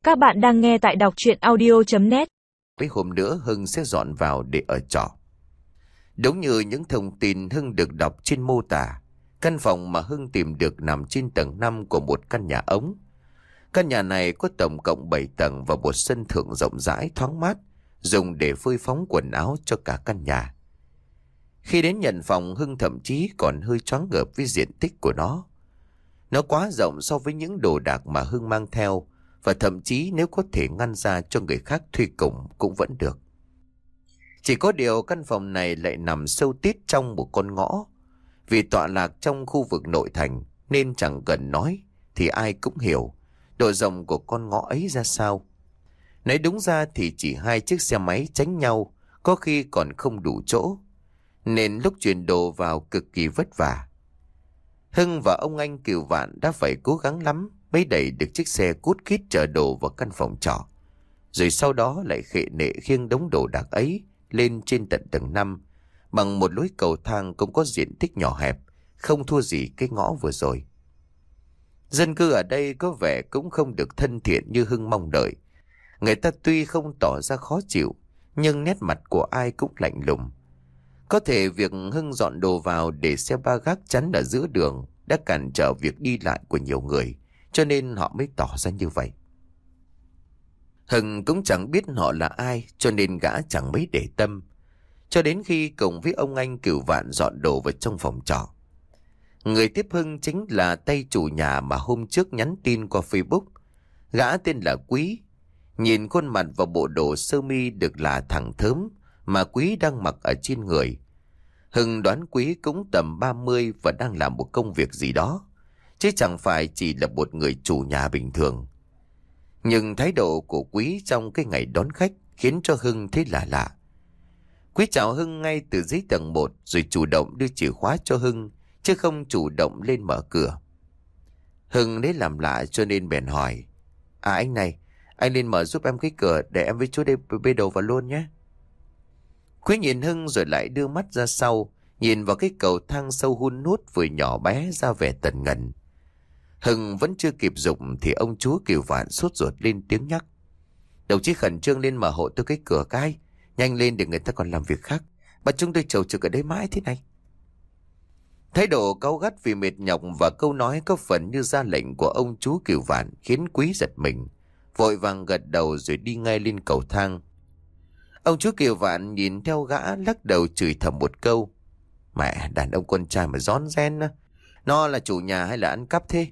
Các bạn đang nghe tại đọc truyện audio.net. Mấy hôm nữa Hưng sẽ dọn vào để ở trọ. Đúng như những thông tin Hưng được đọc trên mô tả, căn phòng mà Hưng tìm được nằm trên tầng 5 của một căn nhà ống. Căn nhà này có tổng cộng 7 tầng và một sân thượng rộng rãi thoáng mát, dùng để phơi phóng quần áo cho cả căn nhà. Khi đến nhận phòng, Hưng thậm chí còn hơi choáng ngợp với diện tích của nó. Nó quá rộng so với những đồ đạc mà Hưng mang theo, và thậm chí nếu có thể ngăn ra cho người khác thuê cùng cũng vẫn được. Chỉ có điều căn phòng này lại nằm sâu tít trong một con ngõ. Vì tọa lạc trong khu vực nội thành nên chẳng cần nói thì ai cũng hiểu độ rộng của con ngõ ấy ra sao. Nói đúng ra thì chỉ 2 chiếc xe máy tránh nhau, có khi còn không đủ chỗ, nên lúc chuyển đồ vào cực kỳ vất vả. Hưng và ông anh Cừu Vạn đã phải cố gắng lắm mới đẩy được chiếc xe cút kít chở đồ vào căn phòng trọ. Rồi sau đó lại khệ nệ khiêng đống đồ đạc ấy lên trên tận tầng 5 bằng một lối cầu thang cũng có diện tích nhỏ hẹp, không thua gì cái ngõ vừa rồi. Dân cư ở đây có vẻ cũng không được thân thiện như Hưng mong đợi. Người ta tuy không tỏ ra khó chịu, nhưng nét mặt của ai cũng lạnh lùng. Có thể việc Hưng dọn đồ vào để xe ba gác chắn ở giữa đường đã cản trở việc đi lại của nhiều người, cho nên họ mới tỏ ra như vậy. Hưng cũng chẳng biết họ là ai, cho nên gã chẳng mấy để tâm. Cho đến khi cùng với ông anh Cừu Vạn dọn đồ vào trong phòng trọ. Người tiếp Hưng chính là tay chủ nhà mà hôm trước nhắn tin qua Facebook. Gã tên là Quý. Nhìn khuôn mặt và bộ đồ sơ mi được là thẳng thớm mà Quý đang mặc ở trên người, Hưng đoán Quý cũng tầm 30 và đang làm một công việc gì đó, chứ chẳng phải chỉ là một người chủ nhà bình thường. Nhưng thái độ của Quý trong cái ngày đón khách khiến cho Hưng thấy lạ lạ. Quý chào Hưng ngay từ dưới tầng 1 rồi chủ động đưa chìa khóa cho Hưng, chứ không chủ động lên mở cửa. Hưng lấy làm lạ cho nên bèn hỏi: "À anh này, anh lên mở giúp em cái cửa để em với chú đây bê đồ vào luôn nhé." Quý nhìn Hưng rồi lại đưa mắt ra sau, nhìn vào cái cầu thang sâu hun hút vừa nhỏ bé ra vẻ tần ngần. Hưng vẫn chưa kịp dục thì ông chú Cừu Vạn sốt ruột lên tiếng nhắc: "Đồng chí khẩn trương lên mở hộ tôi cái cửa cái, nhanh lên để người ta còn làm việc khác. Mà chúng tôi chầu trực ở đây mãi thế này." Thái độ cáu gắt vì mệt nhọc và câu nói có phần như ra lệnh của ông chú Cừu Vạn khiến Quý giật mình, vội vàng gật đầu rồi đi ngay lên cầu thang. Ông chú Cừu Vạn nhìn theo gã lắc đầu chửi thầm một câu: "Mẹ, đàn ông con trai mà rón ren á, nó là chủ nhà hay là ăn cắp thế?"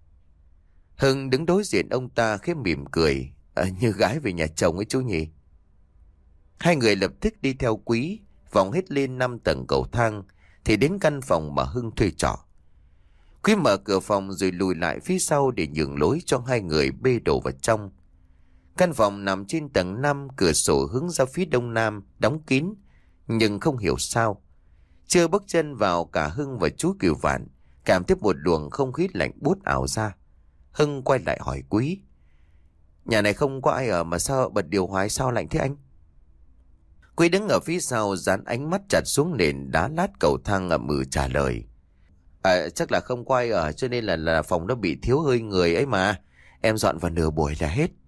Hưng đứng đối diện ông ta khẽ mỉm cười: "Như gái về nhà chồng ấy chú nhỉ." Hai người lập tức đi theo Quý, vòng hết lên 5 tầng cầu thang thì đến căn phòng mà Hưng thuê trọ. Quý mở cửa phòng rồi lùi lại phía sau để nhường lối cho hai người bê đồ vào trong. Căn phòng nằm trên tầng 5, cửa sổ hướng ra phía đông nam, đóng kín, nhưng không hiểu sao chưa bước chân vào, cả Hưng và chú Cừu Vạn cảm thấy một luồng không khí lạnh buốt ảo ra. Hưng quay lại hỏi Quý: "Nhà này không có ai ở mà sao bật điều hòa sao lạnh thế anh?" Quý đứng ở phía sau dán ánh mắt chặt xuống nền đá lát cầu thang ậm ừ trả lời: Chắc là không có ai ở cho nên là phòng nó bị thiếu hơi người ấy mà. Em dọn vào nửa buổi là hết."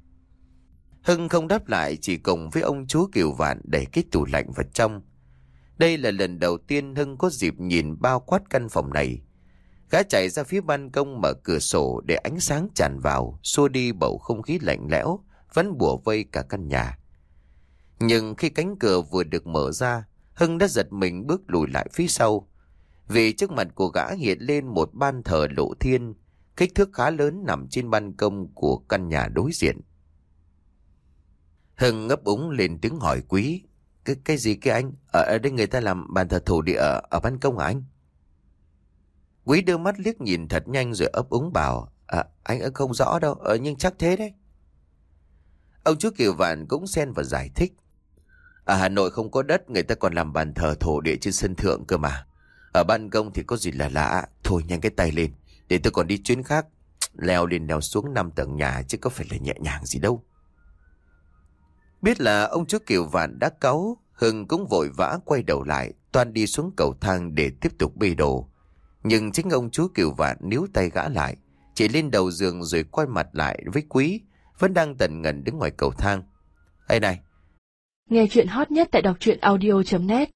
Hưng không đáp lại, chỉ cùng với ông chú Cừu Vạn đẩy cái tủ lạnh vào trong. Đây là lần đầu tiên Hưng có dịp nhìn bao quát căn phòng này. Gã chạy ra phía ban công mở cửa sổ để ánh sáng tràn vào, xua đi bầu không khí lạnh lẽo vẫn bủa vây cả căn nhà. Nhưng khi cánh cửa vừa được mở ra, Hưng đã giật mình bước lùi lại phía sau, vì trước mặt của gã hiện lên một ban thờ lộ thiên, kích thước khá lớn nằm trên ban công của căn nhà đối diện. Hưng ngấp úng lên tiếng hỏi Quý: Cái gì kia anh? Ở đây người ta làm bàn thờ thổ địa ở ban công hả anh?" Quý đưa mắt liếc nhìn thật nhanh rồi ấp úng bảo: Anh không rõ đâu, nhưng chắc thế đấy." Ông chú Cừu Vạn cũng xen vào giải thích: "Ở Hà Nội không có đất, người ta còn làm bàn thờ thổ địa trên sân thượng cơ mà. Ở ban công thì có gì là lạ. Thôi nhanh cái tay lên, để tôi còn đi chuyến khác. Leo lên leo xuống 5 tầng nhà chứ có phải là nhẹ nhàng gì đâu." Biết là ông chú Cừu Vạn đã cáu, Hưng cũng vội vã quay đầu lại, toan đi xuống cầu thang để tiếp tục bê đồ. Nhưng chính ông chú Cừu Vạn níu tay gã lại, chỉ lên đầu giường rồi quay mặt lại với Quý vẫn đang tần ngần đứng ngoài cầu thang. Ê này! Nghe chuyện hot nhất tại đọc truyện audio.net.